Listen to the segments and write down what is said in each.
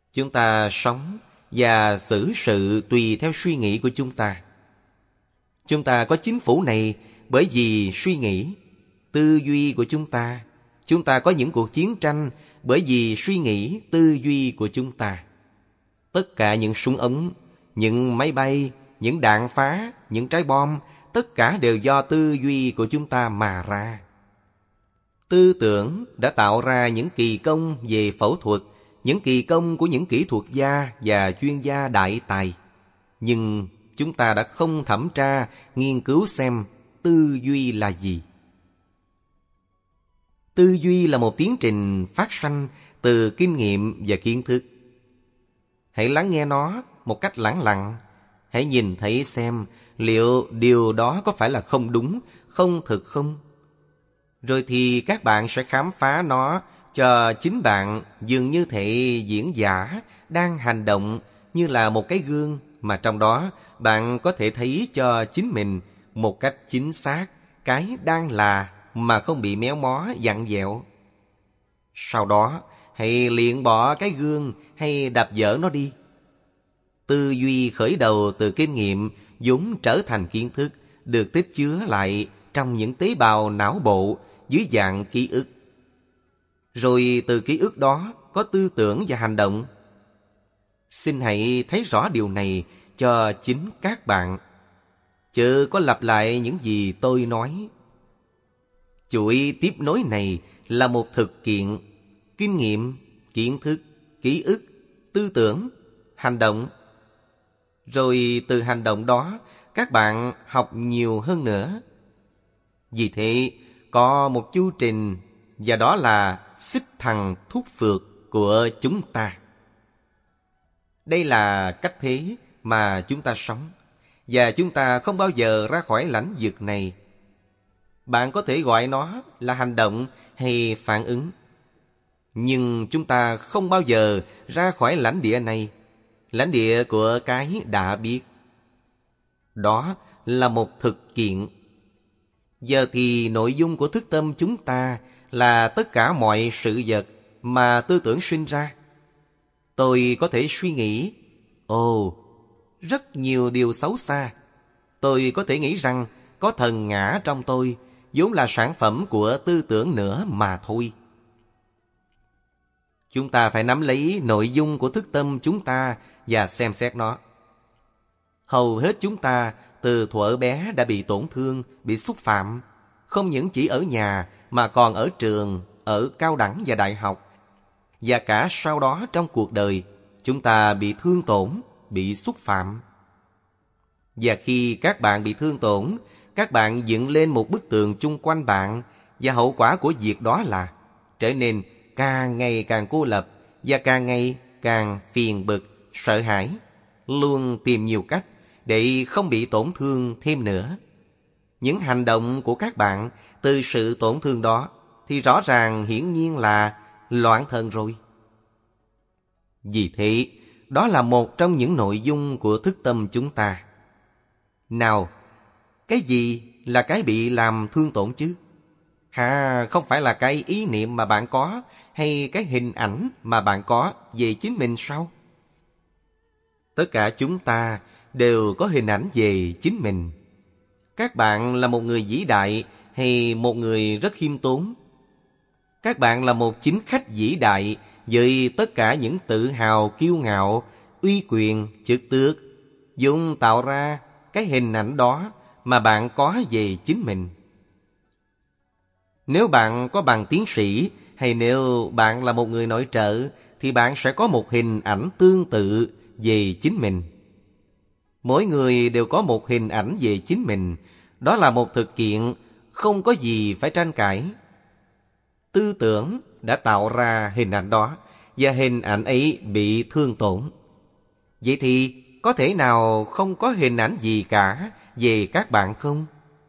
Chúng ta sống và xử sự tùy theo suy nghĩ của chúng ta. Chúng ta có chính phủ này bởi vì suy nghĩ, tư duy của chúng ta. Chúng ta có những cuộc chiến tranh bởi vì suy nghĩ, tư duy của chúng ta. Tất cả những súng ống, những máy bay, những đạn phá, những trái bom, tất cả đều do tư duy của chúng ta mà ra. Tư tưởng đã tạo ra những kỳ công về phẫu thuật, những kỳ công của những kỹ thuật gia và chuyên gia đại tài. Nhưng chúng ta đã không thẩm tra, nghiên cứu xem tư duy là gì. Tư duy là một tiến trình phát sanh từ kinh nghiệm và kiến thức. Hãy lắng nghe nó một cách lẳng lặng. Hãy nhìn thấy xem liệu điều đó có phải là không đúng, không thực không. Rồi thì các bạn sẽ khám phá nó cho chính bạn, dường như thể diễn giả đang hành động như là một cái gương mà trong đó bạn có thể thấy cho chính mình một cách chính xác cái đang là mà không bị méo mó vặn vẹo. Sau đó hãy liệng bỏ cái gương hay đập vỡ nó đi. Tư duy khởi đầu từ kinh nghiệm vốn trở thành kiến thức, được tích chứa lại trong những tế bào não bộ dưới dạng ký ức. Rồi từ ký ức đó có tư tưởng và hành động. Xin hãy thấy rõ điều này cho chính các bạn, chớ có lặp lại những gì tôi nói. Chuỗi tiếp nối này là một thực kiện: kinh nghiệm, kiến thức, ký ức, tư tưởng, hành động. Rồi từ hành động đó, các bạn học nhiều hơn nữa. Vì thế, có một chu trình, và đó là xích thằng thuốc phược của chúng ta. Đây là cách thế mà chúng ta sống, và chúng ta không bao giờ ra khỏi lãnh vực này. Bạn có thể gọi nó là hành động hay phản ứng, nhưng chúng ta không bao giờ ra khỏi lãnh địa này, lãnh địa của cái đã biết. Đó là một thực kiện. Giờ thì nội dung của thức tâm chúng ta là tất cả mọi sự vật mà tư tưởng sinh ra. Tôi có thể suy nghĩ, rất nhiều điều xấu xa. Tôi có thể nghĩ rằng có thần ngã trong tôi, vốn là sản phẩm của tư tưởng nữa mà thôi. Chúng ta phải nắm lấy nội dung của thức tâm chúng ta và xem xét nó. Hầu hết chúng ta từ thuở bé đã bị tổn thương, bị xúc phạm, không những chỉ ở nhà mà còn ở trường, ở cao đẳng và đại học. Và cả sau đó trong cuộc đời, chúng ta bị thương tổn, bị xúc phạm. Và khi các bạn bị thương tổn, các bạn dựng lên một bức tường chung quanh bạn, và hậu quả của việc đó là trở nên càng ngày càng cô lập và càng ngày càng phiền bực, sợ hãi, luôn tìm nhiều cách để không bị tổn thương thêm nữa. Những hành động của các bạn từ sự tổn thương đó thì rõ ràng hiển nhiên là loạn thần rồi. Vì thế, đó là một trong những nội dung của thức tâm chúng ta. Nào, cái gì là cái bị làm thương tổn chứ? Không phải là cái ý niệm mà bạn có hay cái hình ảnh mà bạn có về chính mình sao? Tất cả chúng ta đều có hình ảnh về chính mình. Các bạn là một người vĩ đại hay một người rất khiêm tốn? Các bạn là một chính khách vĩ đại với tất cả những tự hào, kiêu ngạo, uy quyền, chức tước, vốn tạo ra cái hình ảnh đó mà bạn có về chính mình. Nếu bạn có bằng tiến sĩ hay nếu bạn là một người nội trợ thì bạn sẽ có một hình ảnh tương tự về chính mình. Mỗi người đều có một hình ảnh về chính mình. Đó là một thực kiện, không có gì phải tranh cãi. Tư tưởng đã tạo ra hình ảnh đó, và hình ảnh ấy bị thương tổn. Vậy thì có thể nào không có hình ảnh gì cả về các bạn không?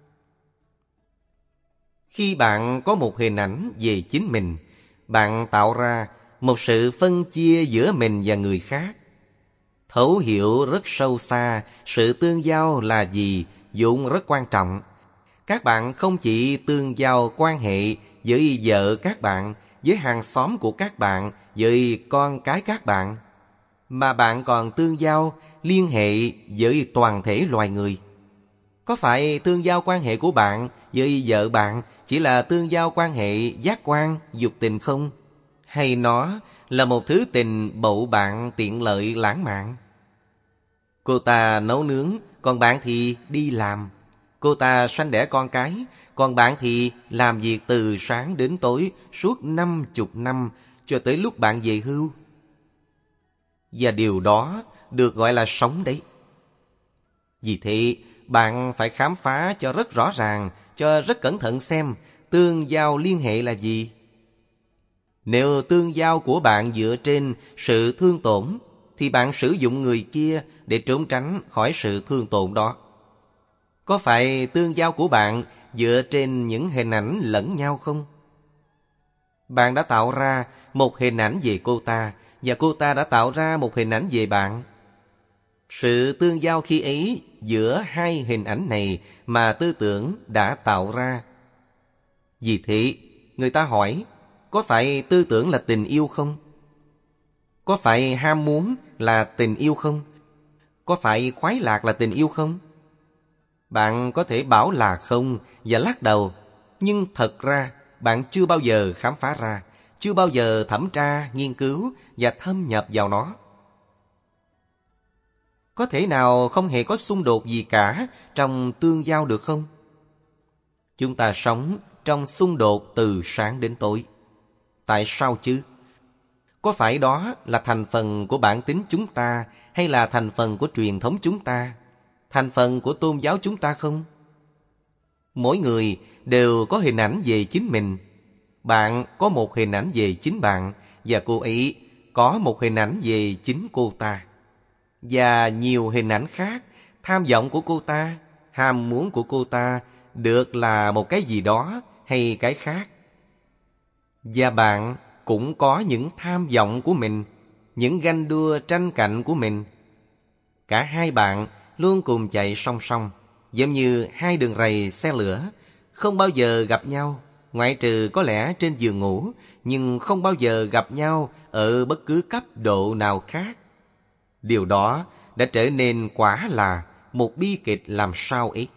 Khi bạn có một hình ảnh về chính mình, bạn tạo ra một sự phân chia giữa mình và người khác. Thấu hiểu rất sâu xa sự tương giao là gì vốn rất quan trọng. Các bạn không chỉ tương giao quan hệ với vợ các bạn, với hàng xóm của các bạn, với con cái các bạn. mà bạn còn tương giao, liên hệ với toàn thể loài người. Có phải tương giao quan hệ của bạn với vợ bạn chỉ là tương giao quan hệ giác quan, dục tình không? Hay nó là một thứ tình bậu bạn tiện lợi lãng mạn? Cô ta nấu nướng, còn bạn thì đi làm. Cô ta sanh đẻ con cái, còn bạn thì làm việc từ sáng đến tối suốt 50 năm cho tới lúc bạn về hưu. Và điều đó được gọi là sống đấy. Vì thế, bạn phải khám phá cho rất rõ ràng, cho rất cẩn thận xem tương giao liên hệ là gì. Nếu tương giao của bạn dựa trên sự thương tổn, thì bạn sử dụng người kia để trốn tránh khỏi sự thương tổn đó. Có phải tương giao của bạn dựa trên những hình ảnh lẫn nhau không? Bạn đã tạo ra một hình ảnh về cô ta, và cô ta đã tạo ra một hình ảnh về bạn. Sự tương giao khi ấy giữa hai hình ảnh này mà tư tưởng đã tạo ra. Vì thế, người ta hỏi, có phải tư tưởng là tình yêu không? Có phải ham muốn là tình yêu không? Có phải khoái lạc là tình yêu không? Bạn có thể bảo là không và lắc đầu, nhưng thật ra bạn chưa bao giờ khám phá ra, chưa bao giờ thẩm tra, nghiên cứu và thâm nhập vào nó. Có thể nào không hề có xung đột gì cả trong tương giao được không? Chúng ta sống trong xung đột từ sáng đến tối. Tại sao chứ? Có phải đó là thành phần của bản tính chúng ta, hay là thành phần của truyền thống chúng ta, thành phần của tôn giáo chúng ta không? Mỗi người đều có hình ảnh về chính mình. Bạn có một hình ảnh về chính bạn, và cô ấy có một hình ảnh về chính cô ta. Và nhiều hình ảnh khác, tham vọng của cô ta, ham muốn của cô ta được là một cái gì đó hay cái khác. Và bạn cũng có những tham vọng của mình, những ganh đua tranh cạnh của mình. Cả hai bạn luôn cùng chạy song song, giống như hai đường ray xe lửa, không bao giờ gặp nhau, ngoại trừ có lẽ trên giường ngủ, nhưng không bao giờ gặp nhau ở bất cứ cấp độ nào khác. Điều đó đã trở nên quả là một bi kịch làm sao ấy.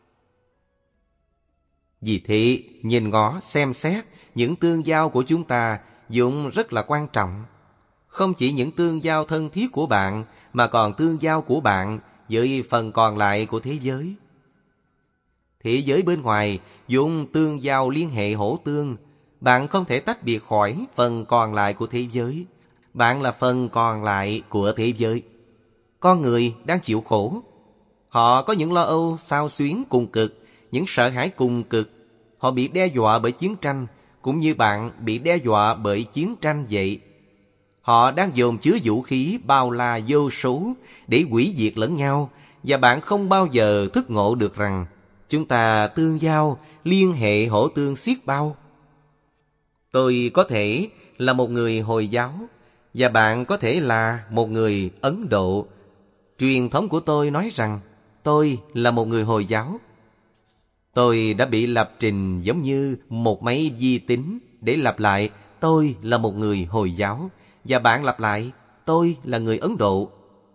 Vì thế, nhìn ngó xem xét những tương giao của chúng ta vốn rất là quan trọng. Không chỉ những tương giao thân thiết của bạn, mà còn tương giao của bạn với phần còn lại của thế giới. Thế giới bên ngoài vốn tương giao liên hệ hỗ tương. Bạn không thể tách biệt khỏi phần còn lại của thế giới. Bạn là phần còn lại của thế giới. Con người đang chịu khổ. Họ có những lo âu xao xuyến cùng cực, những sợ hãi cùng cực. Họ bị đe dọa bởi chiến tranh, cũng như bạn bị đe dọa bởi chiến tranh vậy. Họ đang dồn chứa vũ khí bao la vô số để hủy diệt lẫn nhau, và bạn không bao giờ thức ngộ được rằng chúng ta tương giao, liên hệ hỗ tương xiết bao. Tôi có thể là một người Hồi giáo, và bạn có thể là một người Ấn Độ. Truyền thống của tôi nói rằng tôi là một người Hồi giáo. Tôi đã bị lập trình giống như một máy vi tính để lặp lại tôi là một người Hồi giáo, và bạn lặp lại tôi là người Ấn Độ.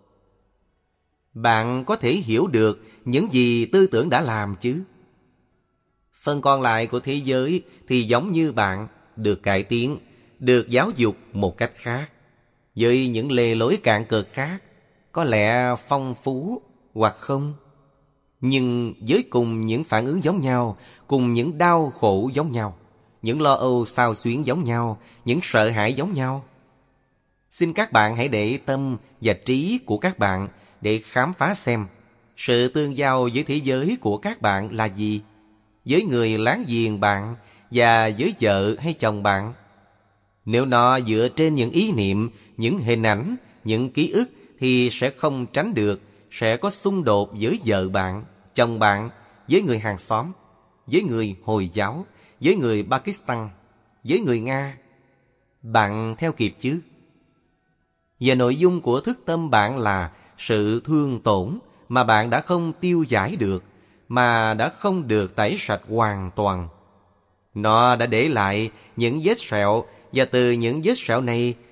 Bạn có thể hiểu được những gì tư tưởng đã làm chứ? Phần còn lại của thế giới thì giống như bạn, được cải tiến, được giáo dục một cách khác, với những lề lối cạn cực khác, có lẽ phong phú hoặc không, nhưng với cùng những phản ứng giống nhau, cùng những đau khổ giống nhau, những lo âu xao xuyến giống nhau, những sợ hãi giống nhau. Xin các bạn hãy để tâm và trí của các bạn để khám phá xem sự tương giao với thế giới của các bạn là gì, với người láng giềng bạn và với vợ hay chồng bạn. Nếu nó dựa trên những ý niệm, những hình ảnh, những ký ức thì sẽ không tránh được, sẽ có xung đột với vợ bạn, chồng bạn, với người hàng xóm, với người Hồi giáo, với người Pakistan, với người Nga. Bạn theo kịp chứ? Và nội dung của thức tâm bạn là sự thương tổn mà bạn đã không tiêu giải được, mà đã không được tẩy sạch hoàn toàn. Nó đã để lại những vết sẹo, và từ những vết sẹo này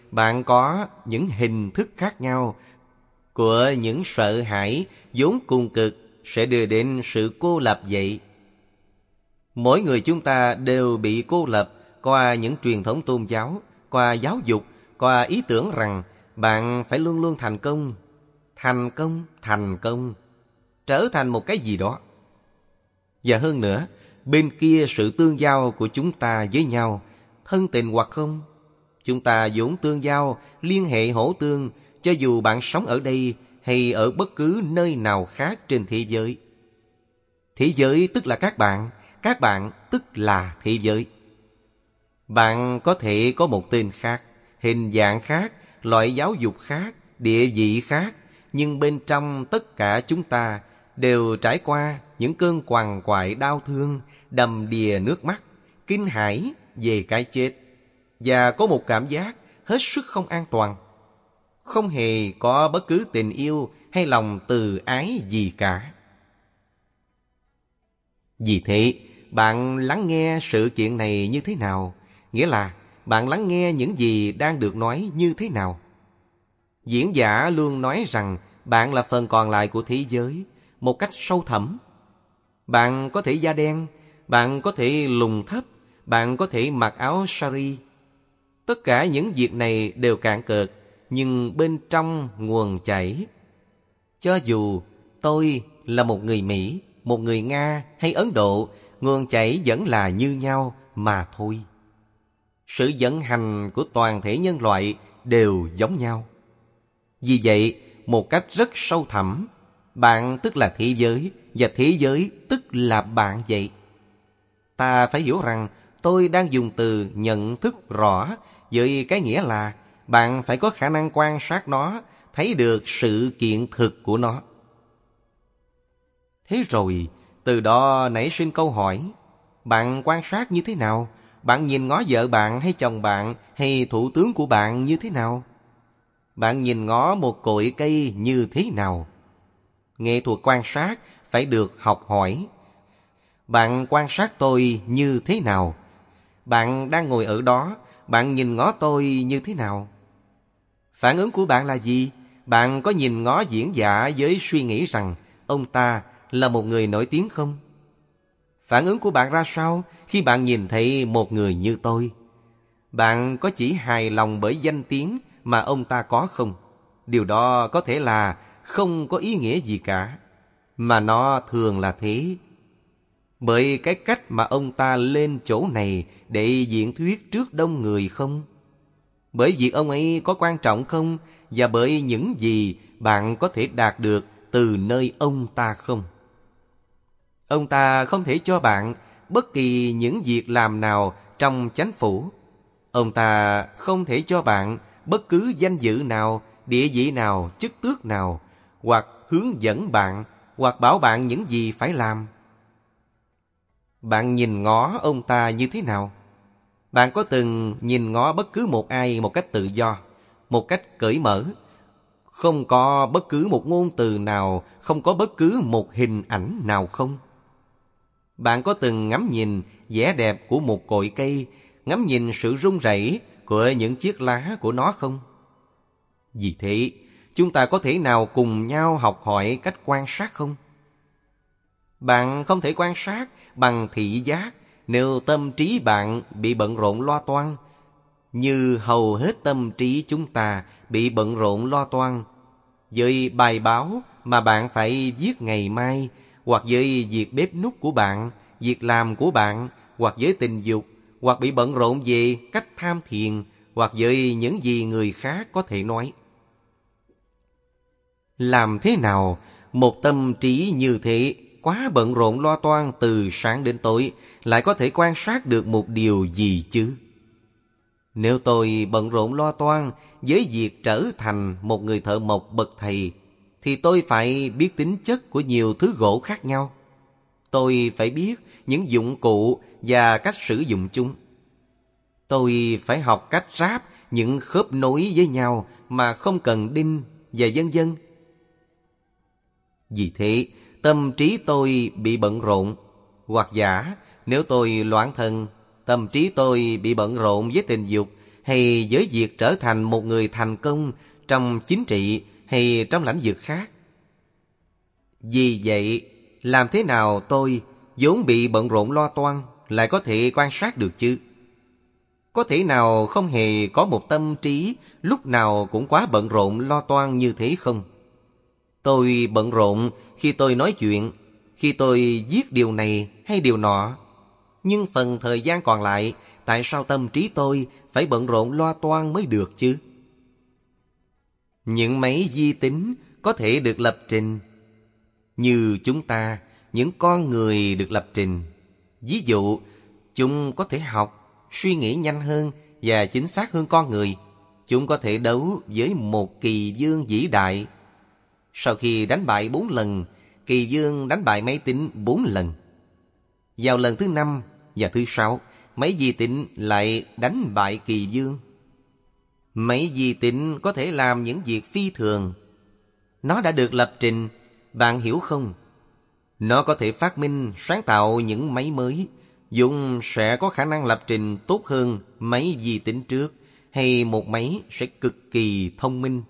bạn có những hình thức khác nhau của những sợ hãi vốn cùng cực sẽ đưa đến sự cô lập vậy. Mỗi người chúng ta đều bị cô lập qua những truyền thống tôn giáo, qua giáo dục, qua ý tưởng rằng bạn phải luôn luôn thành công, thành công, trở thành một cái gì đó. Và hơn nữa, bên kia sự tương giao của chúng ta với nhau, thân tình hoặc không, chúng ta vốn tương giao, liên hệ hỗ tương, cho dù bạn sống ở đây hay ở bất cứ nơi nào khác trên thế giới. Thế giới tức là các bạn tức là thế giới. Bạn có thể có một tên khác, hình dạng khác, loại giáo dục khác, địa vị khác, nhưng bên trong tất cả chúng ta đều trải qua những cơn quằn quại đau thương, đầm đìa nước mắt, kinh hãi về cái chết, và có một cảm giác hết sức không an toàn. Không hề có bất cứ tình yêu hay lòng từ ái gì cả. Vì thế, bạn lắng nghe sự kiện này như thế nào? Nghĩa là bạn lắng nghe những gì đang được nói như thế nào? Diễn giả luôn nói rằng bạn là phần còn lại của thế giới, một cách sâu thẳm. Bạn có thể da đen, bạn có thể lùn thấp, bạn có thể mặc áo sari. Tất cả những việc này đều cạn cợt, nhưng bên trong nguồn chảy. Cho dù tôi là một người Mỹ, một người Nga hay Ấn Độ, nguồn chảy vẫn là như nhau mà thôi. Sự vận hành của toàn thể nhân loại đều giống nhau. Vì vậy, một cách rất sâu thẳm, bạn tức là thế giới, và thế giới tức là bạn vậy. Ta phải hiểu rằng tôi đang dùng từ nhận thức rõ với cái nghĩa là bạn phải có khả năng quan sát nó, thấy được sự kiện thực của nó. Thế rồi, từ đó nảy sinh câu hỏi, bạn quan sát như thế nào? Bạn nhìn ngó vợ bạn hay chồng bạn hay thủ tướng của bạn như thế nào? Bạn nhìn ngó một cội cây như thế nào? Nghệ thuật quan sát phải được học hỏi. Bạn quan sát tôi như thế nào? Bạn đang ngồi ở đó, bạn nhìn ngó tôi như thế nào? Phản ứng của bạn là gì? Bạn có nhìn ngó diễn giả với suy nghĩ rằng ông ta là một người nổi tiếng không? Phản ứng của bạn ra sao khi bạn nhìn thấy một người như tôi? Bạn có chỉ hài lòng bởi danh tiếng mà ông ta có không? Điều đó có thể là không có ý nghĩa gì cả, mà nó thường là thế. Bởi cái cách mà ông ta lên chỗ này để diễn thuyết trước đông người không? Bởi việc ông ấy có quan trọng không? Và bởi những gì bạn có thể đạt được từ nơi ông ta không? Ông ta không thể cho bạn bất kỳ những việc làm nào trong chánh phủ. Ông ta không thể cho bạn bất cứ danh dự nào, địa vị nào, chức tước nào, hoặc hướng dẫn bạn, hoặc bảo bạn những gì phải làm. Bạn nhìn ngó ông ta như thế nào? Bạn có từng nhìn ngó bất cứ một ai một cách tự do, một cách cởi mở, không có bất cứ một ngôn từ nào, không có bất cứ một hình ảnh nào không? Bạn có từng ngắm nhìn vẻ đẹp của một cội cây, ngắm nhìn sự rung rẩy của những chiếc lá của nó không? Vì thế, chúng ta có thể nào cùng nhau học hỏi cách quan sát không? Bạn không thể quan sát bằng thị giác nếu tâm trí bạn bị bận rộn lo toan, như hầu hết tâm trí chúng ta bị bận rộn lo toan với bài báo mà bạn phải viết ngày mai, hoặc với việc bếp núc của bạn, việc làm của bạn, hoặc với tình dục, hoặc bị bận rộn về cách tham thiền, hoặc với những gì người khác có thể nói. Làm thế nào một tâm trí như thế, quá bận rộn lo toan từ sáng đến tối, lại có thể quan sát được một điều gì chứ? Nếu tôi bận rộn lo toan với việc trở thành một người thợ mộc bậc thầy, thì tôi phải biết tính chất của nhiều thứ gỗ khác nhau. Tôi phải biết những dụng cụ và cách sử dụng chúng. Tôi phải học cách ráp những khớp nối với nhau mà không cần đinh, và vân vân. Vì thế, tâm trí tôi bị bận rộn. Hoặc giả, nếu tôi loạn thần, tâm trí tôi bị bận rộn với tình dục, hay với việc trở thành một người thành công trong chính trị hay trong lĩnh vực khác. Vì vậy, làm thế nào tôi vốn bị bận rộn lo toan lại có thể quan sát được chứ? Có thể nào không hề có một tâm trí lúc nào cũng quá bận rộn lo toan như thế không? Tôi bận rộn khi tôi nói chuyện, khi tôi viết điều này hay điều nọ. Nhưng phần thời gian còn lại, tại sao tâm trí tôi phải bận rộn lo toan mới được chứ? Những máy vi tính có thể được lập trình. Như chúng ta, những con người được lập trình. Ví dụ, chúng có thể học, suy nghĩ nhanh hơn và chính xác hơn con người. Chúng có thể đấu với một kỳ vương vĩ đại. Sau khi đánh bại 4 lần, kỳ vương đánh bại máy tính 4 lần. Vào lần thứ 5 và thứ 6, máy vi tính lại đánh bại kỳ vương. Máy vi tính có thể làm những việc phi thường. Nó đã được lập trình, bạn hiểu không? Nó có thể phát minh, sáng tạo những máy mới. Dùng sẽ có khả năng lập trình tốt hơn máy vi tính trước, hay một máy sẽ cực kỳ thông minh.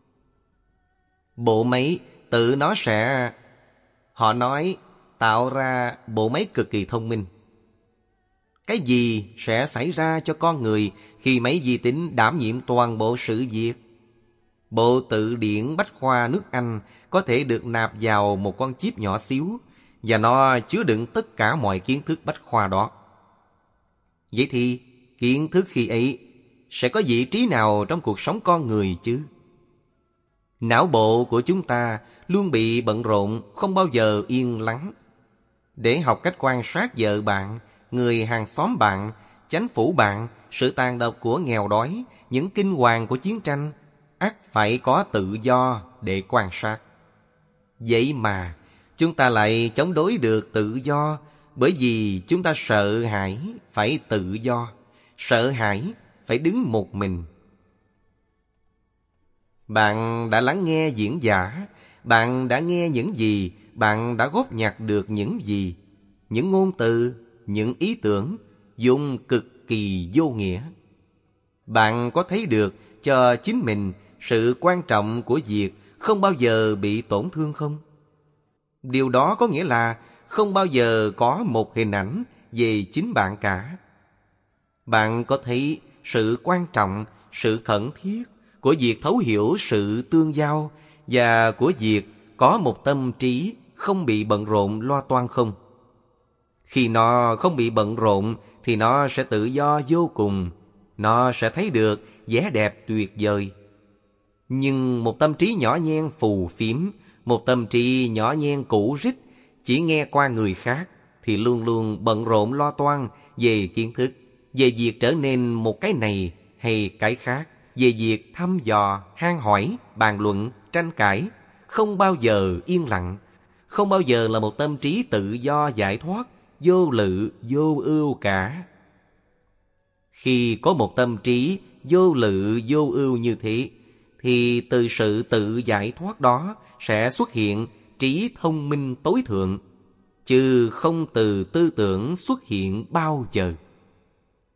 Bộ máy tự nó sẽ... Họ nói tạo ra bộ máy cực kỳ thông minh. Cái gì sẽ xảy ra cho con người khi máy vi tính đảm nhiệm toàn bộ sự việc? Bộ từ điển Bách khoa nước Anh có thể được nạp vào một con chip nhỏ xíu, và nó chứa đựng tất cả mọi kiến thức bách khoa đó. Vậy thì kiến thức khi ấy sẽ có vị trí nào trong cuộc sống con người chứ? Não bộ của chúng ta luôn bị bận rộn, không bao giờ yên lắng. Để học cách quan sát vợ bạn, người hàng xóm bạn, chánh phủ bạn, sự tàn độc của nghèo đói, những kinh hoàng của chiến tranh, ắt phải có tự do để quan sát. Vậy mà chúng ta lại chống đối được tự do, bởi vì chúng ta sợ hãi phải tự do, sợ hãi phải đứng một mình. Bạn đã lắng nghe diễn giả, bạn đã nghe những gì, bạn đã góp nhặt được những gì, những ngôn từ, những ý tưởng dùng cực kỳ vô nghĩa. Bạn có thấy được cho chính mình sự quan trọng của việc không bao giờ bị tổn thương không? Điều đó có nghĩa là không bao giờ có một hình ảnh về chính bạn cả. Bạn có thấy sự quan trọng, sự khẩn thiết của việc thấu hiểu sự tương giao và của việc có một tâm trí không bị bận rộn lo toan không? Khi nó không bị bận rộn thì nó sẽ tự do vô cùng. Nó sẽ thấy được vẻ đẹp tuyệt vời. Nhưng một tâm trí nhỏ nhen phù phiếm, một tâm trí nhỏ nhen cũ rích, chỉ nghe qua người khác, thì luôn luôn bận rộn lo toan về kiến thức, về việc trở nên một cái này hay cái khác, về việc thăm dò, han hỏi, bàn luận, tranh cãi, không bao giờ yên lặng, không bao giờ là một tâm trí tự do giải thoát, vô lự, vô ưu cả. Khi có một tâm trí vô lự, vô ưu như thế, thì từ sự tự giải thoát đó sẽ xuất hiện trí thông minh tối thượng, chứ không từ tư tưởng xuất hiện bao giờ.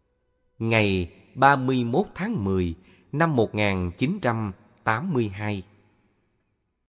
Ngày 31 tháng 10 năm 1982.